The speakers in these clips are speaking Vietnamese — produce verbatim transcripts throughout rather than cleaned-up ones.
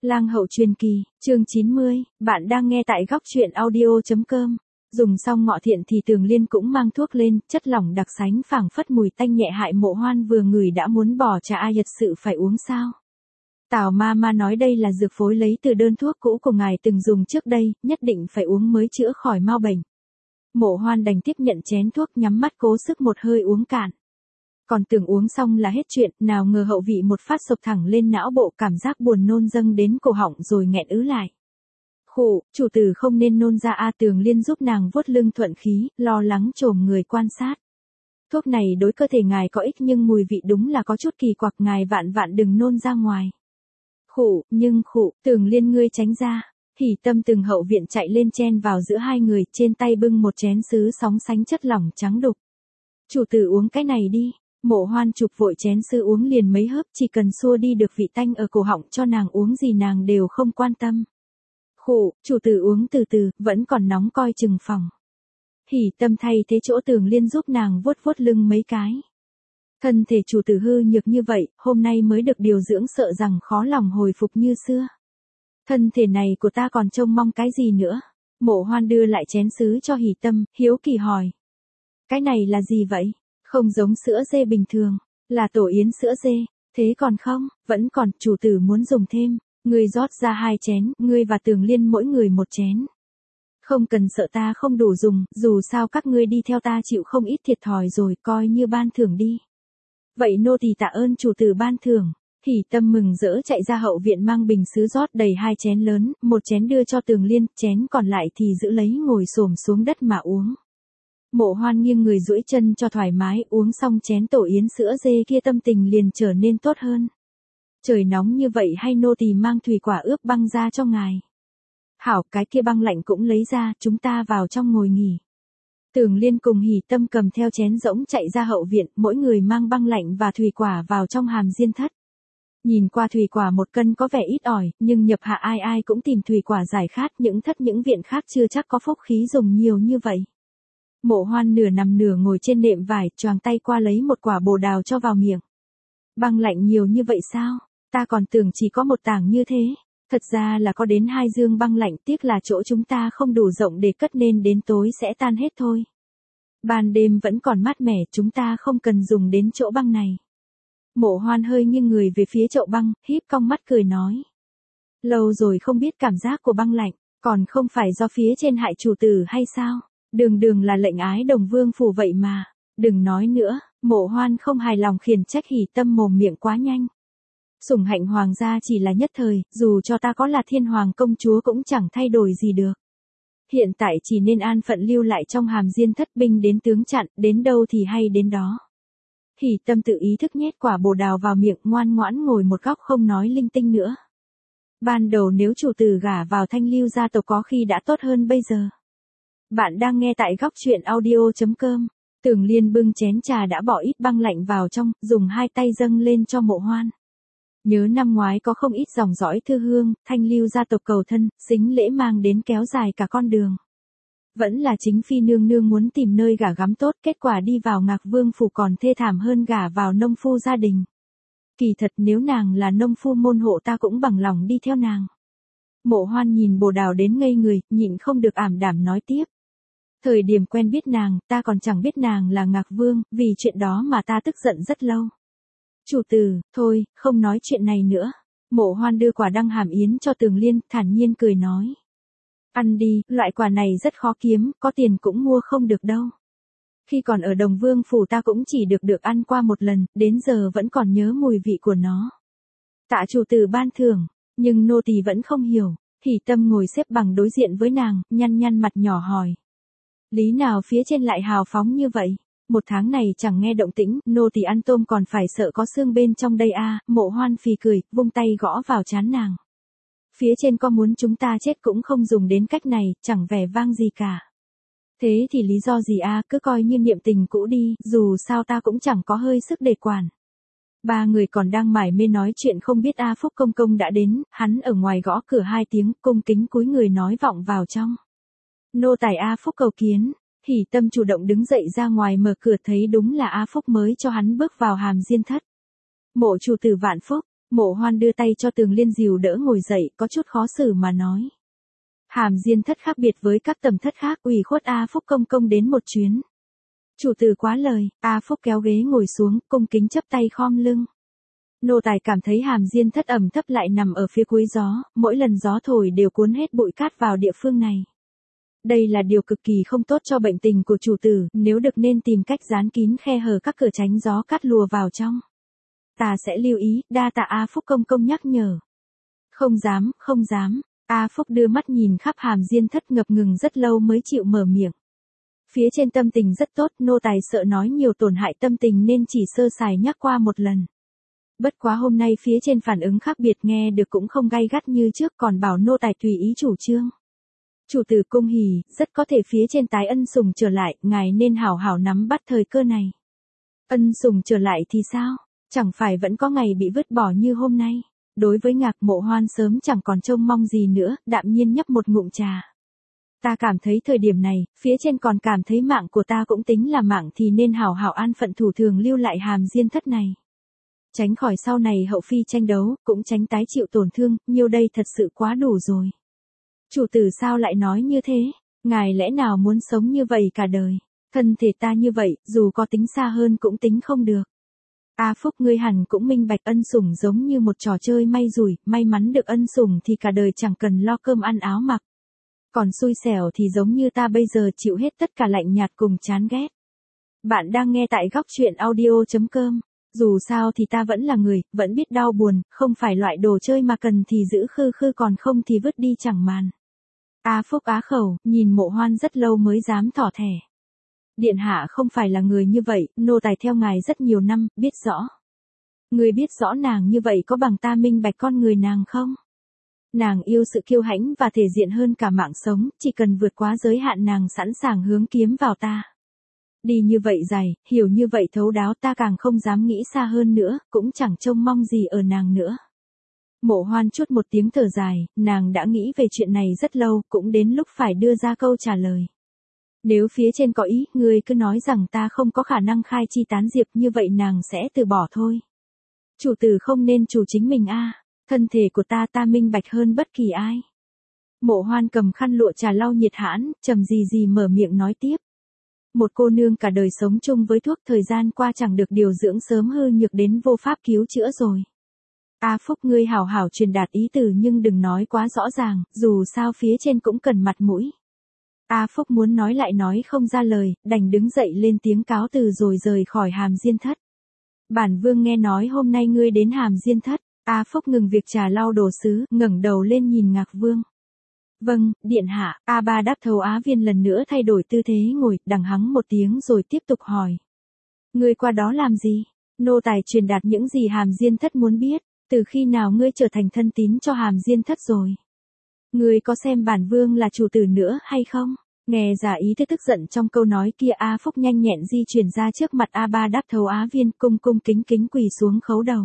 Lang hậu truyền kỳ, chương chín mươi, bạn đang nghe tại góc truyện audio chấm com. Dùng xong ngọ thiện thì Tường Liên cũng mang thuốc lên, chất lỏng đặc sánh phảng phất mùi tanh nhẹ hại Mộ Hoan vừa ngửi đã muốn bỏ trà ai thật sự phải uống sao. Tào ma ma nói đây là dược phối lấy từ đơn thuốc cũ của ngài từng dùng trước đây, nhất định phải uống mới chữa khỏi mau bệnh. Mộ Hoan đành tiếp nhận chén thuốc nhắm mắt cố sức một hơi uống cạn. Còn tưởng uống xong là hết chuyện, nào ngờ hậu vị một phát sộc thẳng lên não bộ, cảm giác buồn nôn dâng đến cổ họng rồi nghẹn ứ lại. Khụ, chủ tử không nên nôn ra a. Tường Liên giúp nàng vuốt lưng thuận khí, lo lắng chồm người quan sát. Thuốc này đối cơ thể ngài có ích nhưng mùi vị đúng là có chút kỳ quặc, ngài vạn vạn đừng nôn ra ngoài. Khụ, nhưng khụ, Tường Liên ngươi tránh ra. Hỉ Tâm từng hậu viện chạy lên chen vào giữa hai người, trên tay bưng một chén sứ sóng sánh chất lỏng trắng đục. Chủ tử uống cái này đi. Mộ Hoan chụp vội chén sứ uống liền mấy hớp, chỉ cần xua đi được vị tanh ở cổ họng cho nàng uống gì nàng đều không quan tâm. Khụ, chủ tử uống từ từ, vẫn còn nóng coi chừng phòng. Hỉ Tâm thay thế chỗ Tường Liên giúp nàng vuốt vuốt lưng mấy cái. Thân thể chủ tử hư nhược như vậy, hôm nay mới được điều dưỡng sợ rằng khó lòng hồi phục như xưa. Thân thể này của ta còn trông mong cái gì nữa? Mộ Hoan đưa lại chén sứ cho Hỉ Tâm, hiếu kỳ hỏi. Cái này là gì vậy? Không giống sữa dê bình thường, là tổ yến sữa dê, thế còn không, vẫn còn, chủ tử muốn dùng thêm, ngươi rót ra hai chén, ngươi và Tường Liên mỗi người một chén. Không cần sợ ta không đủ dùng, dù sao các ngươi đi theo ta chịu không ít thiệt thòi rồi, coi như ban thưởng đi. Vậy nô tỳ tạ ơn chủ tử ban thưởng. Hỉ Tâm mừng rỡ chạy ra hậu viện mang bình sứ rót đầy hai chén lớn, một chén đưa cho Tường Liên, chén còn lại thì giữ lấy ngồi xổm xuống đất mà uống. Mộ Hoan nghiêng người duỗi chân cho thoải mái, uống xong chén tổ yến sữa dê kia tâm tình liền trở nên tốt hơn. Trời nóng như vậy hay nô tỳ mang thủy quả ướp băng ra cho ngài. Hảo, cái kia băng lạnh cũng lấy ra, chúng ta vào trong ngồi nghỉ. Tường Liên cùng Hỉ Tâm cầm theo chén rỗng chạy ra hậu viện, mỗi người mang băng lạnh và thủy quả vào trong hàm diên thất. Nhìn qua thủy quả một cân có vẻ ít ỏi, nhưng nhập hạ ai ai cũng tìm thủy quả giải khát, những thất những viện khác chưa chắc có phúc khí dùng nhiều như vậy. Mộ Hoan nửa nằm nửa ngồi trên nệm vải, choàng tay qua lấy một quả bồ đào cho vào miệng. Băng lạnh nhiều như vậy sao? Ta còn tưởng chỉ có một tảng như thế. Thật ra là có đến hai dương băng lạnh, tiếc là chỗ chúng ta không đủ rộng để cất nên đến tối sẽ tan hết thôi. Ban đêm vẫn còn mát mẻ, chúng ta không cần dùng đến chỗ băng này. Mộ Hoan hơi nghiêng người về phía chậu băng, híp cong mắt cười nói. Lâu rồi không biết cảm giác của băng lạnh, còn không phải do phía trên hại chủ tử hay sao? Đường đường là lệnh ái đồng vương phủ vậy mà. Đừng nói nữa, Mộ Hoan không hài lòng khiển trách Hỉ Tâm mồm miệng quá nhanh. Sủng hạnh hoàng gia chỉ là nhất thời, dù cho ta có là thiên hoàng công chúa cũng chẳng thay đổi gì được. Hiện tại chỉ nên an phận lưu lại trong hàm diên thất, binh đến tướng chặn, đến đâu thì hay đến đó. Hỉ Tâm tự ý thức nhét quả bồ đào vào miệng, ngoan ngoãn ngồi một góc không nói linh tinh nữa. Ban đầu nếu chủ tử gả vào Thanh Lưu gia tộc có khi đã tốt hơn bây giờ. Bạn đang nghe tại góc truyện audio chấm com. Tường Liên bưng chén trà đã bỏ ít băng lạnh vào trong, dùng hai tay dâng lên cho Mộ Hoan. Nhớ năm ngoái có không ít dòng dõi thư hương, Thanh Lưu gia tộc cầu thân, sính lễ mang đến kéo dài cả con đường. Vẫn là chính phi nương nương muốn tìm nơi gả gắm tốt, kết quả đi vào Ngạc Vương phủ còn thê thảm hơn gả vào nông phu gia đình. Kỳ thật nếu nàng là nông phu môn hộ ta cũng bằng lòng đi theo nàng. Mộ Hoan nhìn bồ đào đến ngây người, nhịn không được ảm đảm nói tiếp. Thời điểm quen biết nàng, ta còn chẳng biết nàng là Ngạc Vương, vì chuyện đó mà ta tức giận rất lâu. Chủ tử, thôi, không nói chuyện này nữa. Mộ Hoan đưa quả đăng hàm yến cho Tường Liên, thản nhiên cười nói. Ăn đi, loại quả này rất khó kiếm, có tiền cũng mua không được đâu. Khi còn ở Đồng Vương phủ ta cũng chỉ được được ăn qua một lần, đến giờ vẫn còn nhớ mùi vị của nó. Tạ chủ tử ban thưởng, nhưng nô tỳ vẫn không hiểu. Hỉ Tâm ngồi xếp bằng đối diện với nàng, nhăn nhăn mặt nhỏ hỏi. Lý nào phía trên lại hào phóng như vậy? Một tháng này chẳng nghe động tĩnh, nô tỳ ăn tôm còn phải sợ có xương bên trong đây a. À, Mộ Hoan phì cười, vung tay gõ vào trán nàng. Phía trên có muốn chúng ta chết cũng không dùng đến cách này, chẳng vẻ vang gì cả. Thế thì lý do gì a, à, cứ coi như niệm tình cũ đi, dù sao ta cũng chẳng có hơi sức để quản. Ba người còn đang mải mê nói chuyện không biết A Phúc công công đã đến, hắn ở ngoài gõ cửa hai tiếng, cung kính cúi người nói vọng vào trong. Nô tài A Phúc cầu kiến. Hỉ Tâm chủ động đứng dậy ra ngoài mở cửa thấy đúng là A Phúc mới cho hắn bước vào hàm diên thất. Mộ chủ tử vạn phúc, Mộ Hoan đưa tay cho Tường Liên dìu đỡ ngồi dậy, có chút khó xử mà nói. Hàm Diên thất khác biệt với các tầm thất khác, ủy khuất A Phúc công công đến một chuyến. Chủ tử quá lời, A Phúc kéo ghế ngồi xuống, cung kính chấp tay khom lưng. Nô tài cảm thấy Hàm Diên thất ẩm thấp lại nằm ở phía cuối gió, mỗi lần gió thổi đều cuốn hết bụi cát vào địa phương này. Đây là điều cực kỳ không tốt cho bệnh tình của chủ tử, nếu được nên tìm cách dán kín khe hở các cửa tránh gió cát lùa vào trong. Ta sẽ lưu ý, đa tạ A Phúc công công nhắc nhở. Không dám, không dám. A Phúc đưa mắt nhìn khắp Hàm Diên thất ngập ngừng rất lâu mới chịu mở miệng. Phía trên tâm tình rất tốt, nô tài sợ nói nhiều tổn hại tâm tình nên chỉ sơ sài nhắc qua một lần. Bất quá hôm nay phía trên phản ứng khác biệt, nghe được cũng không gay gắt như trước, còn bảo nô tài tùy ý chủ trương. Chủ tử cung hỉ, rất có thể phía trên tái ân sủng trở lại, ngài nên hảo hảo nắm bắt thời cơ này. Ân sủng trở lại thì sao? Chẳng phải vẫn có ngày bị vứt bỏ như hôm nay. Đối với Ngạc Mộ Hoan sớm chẳng còn trông mong gì nữa, đạm nhiên nhấp một ngụm trà. Ta cảm thấy thời điểm này, phía trên còn cảm thấy mạng của ta cũng tính là mạng thì nên hảo hảo an phận thủ thường lưu lại Hàm Diên thất này. Tránh khỏi sau này hậu phi tranh đấu, cũng tránh tái chịu tổn thương, nhiêu đây thật sự quá đủ rồi. Chủ tử sao lại nói như thế? Ngài lẽ nào muốn sống như vậy cả đời? Thân thể ta như vậy, dù có tính xa hơn cũng tính không được. A Phúc ngươi hẳn cũng minh bạch ân sủng giống như một trò chơi may rủi, may mắn được ân sủng thì cả đời chẳng cần lo cơm ăn áo mặc. Còn xui xẻo thì giống như ta bây giờ chịu hết tất cả lạnh nhạt cùng chán ghét. Bạn đang nghe tại góc truyện audio chấm com. Dù sao thì ta vẫn là người, vẫn biết đau buồn, không phải loại đồ chơi mà cần thì giữ khư khư còn không thì vứt đi chẳng màn. A Phúc á khẩu, nhìn Mộ Hoan rất lâu mới dám thỏ thẻ. Điện hạ không phải là người như vậy, nô tài theo ngài rất nhiều năm, biết rõ. Người biết rõ nàng như vậy có bằng ta minh bạch con người nàng không? Nàng yêu sự kiêu hãnh và thể diện hơn cả mạng sống, chỉ cần vượt quá giới hạn nàng sẵn sàng hướng kiếm vào ta. Đi như vậy dài, hiểu như vậy thấu đáo, ta càng không dám nghĩ xa hơn nữa, cũng chẳng trông mong gì ở nàng nữa. Mộ Hoan chút một tiếng thở dài, nàng đã nghĩ về chuyện này rất lâu, cũng đến lúc phải đưa ra câu trả lời. Nếu phía trên có ý, ngươi cứ nói rằng ta không có khả năng khai chi tán diệp, như vậy nàng sẽ từ bỏ thôi. Chủ tử không nên chủ chính mình a, thân thể của ta ta minh bạch hơn bất kỳ ai. Mộ Hoan cầm khăn lụa trà lau nhiệt hãn, trầm gì gì mở miệng nói tiếp. Một cô nương cả đời sống chung với thuốc, thời gian qua chẳng được điều dưỡng sớm hư nhược đến vô pháp cứu chữa rồi. A Phúc ngươi hảo hảo truyền đạt ý từ nhưng đừng nói quá rõ ràng, dù sao phía trên cũng cần mặt mũi. A Phúc muốn nói lại nói không ra lời, đành đứng dậy lên tiếng cáo từ rồi rời khỏi Hàm Diên thất. Bản vương nghe nói hôm nay ngươi đến Hàm Diên thất. A Phúc ngừng việc trà lau đồ sứ, ngẩng đầu lên nhìn Ngạc Vương. Vâng, điện hạ. A Ba Đáp Thầu Á Viên lần nữa thay đổi tư thế ngồi, đằng hắng một tiếng rồi tiếp tục hỏi. Ngươi qua đó làm gì? Nô tài truyền đạt những gì Hàm Diên thất muốn biết, từ khi nào ngươi trở thành thân tín cho Hàm Diên thất rồi? Ngươi có xem bản vương là chủ tử nữa hay không? Nghe ra ý thức tức giận trong câu nói kia, A Phúc nhanh nhẹn di chuyển ra trước mặt A Ba Đáp Thầu Á Viên, cung cung kính kính quỳ xuống khấu đầu.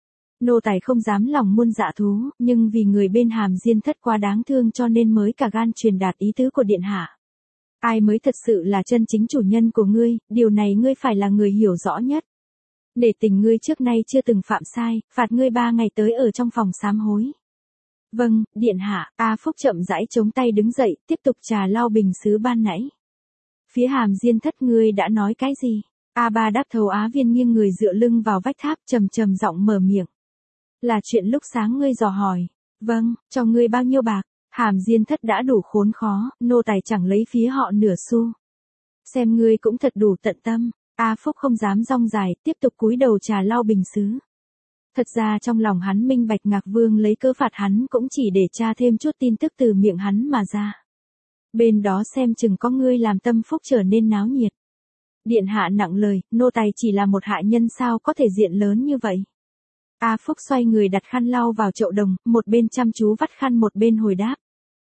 Nô tài không dám lòng muôn dạ thú, nhưng vì người bên Hàm Diên thất quá đáng thương cho nên mới cả gan truyền đạt ý tứ của điện hạ. Ai mới thật sự là chân chính chủ nhân của ngươi, điều này ngươi phải là người hiểu rõ nhất. Để tình ngươi trước nay chưa từng phạm sai, phạt ngươi ba ngày tới ở trong phòng sám hối. Vâng, điện hạ. A Phúc chậm rãi chống tay đứng dậy, tiếp tục trà lau bình sứ ban nãy. Phía Hàm Diên thất ngươi đã nói cái gì? A Ba Đáp Thầu Á Viên nghiêng người dựa lưng vào vách tháp, trầm trầm giọng mở miệng. Là chuyện lúc sáng ngươi dò hỏi. Vâng, cho ngươi bao nhiêu bạc? Hàm Diên thất đã đủ khốn khó, nô tài chẳng lấy phía họ nửa xu. Xem ngươi cũng thật đủ tận tâm. A Phúc không dám rong dài, tiếp tục cúi đầu trà lau bình sứ. Thật ra trong lòng hắn minh bạch Ngạc Vương lấy cớ phạt hắn cũng chỉ để tra thêm chút tin tức từ miệng hắn mà ra. Bên đó xem chừng có ngươi làm tâm Phúc trở nên náo nhiệt. Điện hạ nặng lời, nô tài chỉ là một hạ nhân sao có thể diện lớn như vậy. A Phúc xoay người đặt khăn lau vào chậu đồng, một bên chăm chú vắt khăn một bên hồi đáp.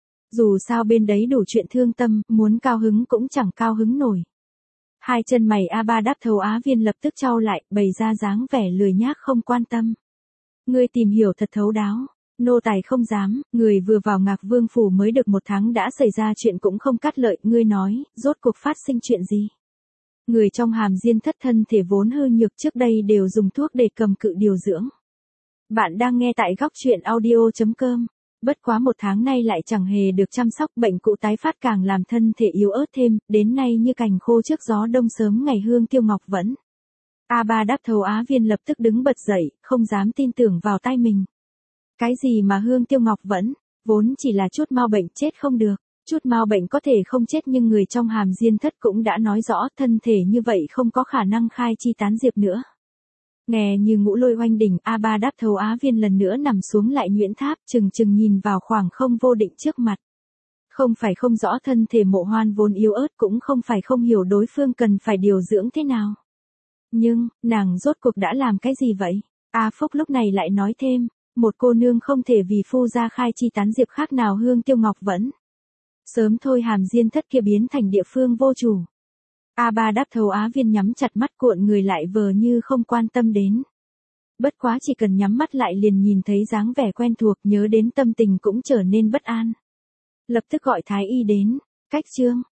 Dù sao bên đấy đủ chuyện thương tâm, muốn cao hứng cũng chẳng cao hứng nổi. Hai chân mày A Ba Đáp Thầu Á Viên lập tức chau lại, bày ra dáng vẻ lười nhác không quan tâm. Ngươi tìm hiểu thật thấu đáo. Nô tài không dám, người vừa vào Ngạc Vương phủ mới được một tháng đã xảy ra chuyện cũng không cắt lợi, ngươi nói, rốt cuộc phát sinh chuyện gì? Người trong Hàm Diên thất thân thể vốn hư nhược trước đây đều dùng thuốc để cầm cự điều dưỡng. Bạn đang nghe tại góc chuyện audio chấm com. Bất quá một tháng nay lại chẳng hề được chăm sóc, bệnh cũ tái phát càng làm thân thể yếu ớt thêm, đến nay như cành khô trước gió đông sớm ngày. Hương Tiêu Ngọc vẫn. A Ba đáp thầu Á Viên lập tức đứng bật dậy, không dám tin tưởng vào tai mình. Cái gì mà Hương Tiêu Ngọc vẫn, vốn chỉ là chút mau bệnh chết không được. Chút mau bệnh có thể không chết nhưng người trong Hàm Diên Thất cũng đã nói rõ thân thể như vậy không có khả năng khai chi tán diệp nữa. Nghe như ngũ lôi oanh đỉnh, A Ba đáp thầu Á Viên lần nữa nằm xuống lại nhuyễn tháp, chừng chừng nhìn vào khoảng không vô định trước mặt. Không phải không rõ thân thể Mộ Hoan vốn yếu ớt, cũng không phải không hiểu đối phương cần phải điều dưỡng thế nào. Nhưng, nàng rốt cuộc đã làm cái gì vậy? A Phúc lúc này lại nói thêm, một cô nương không thể vì phu gia khai chi tán diệp khác nào Hương Tiêu Ngọc vẫn. Sớm thôi Hàm Diên Thất kia biến thành địa phương vô chủ. A Ba đáp thầu Á Viên nhắm chặt mắt cuộn người lại vờ như không quan tâm đến. Bất quá chỉ cần nhắm mắt lại liền nhìn thấy dáng vẻ quen thuộc, nhớ đến tâm tình cũng trở nên bất an. Lập tức gọi thái y đến. Cách chương,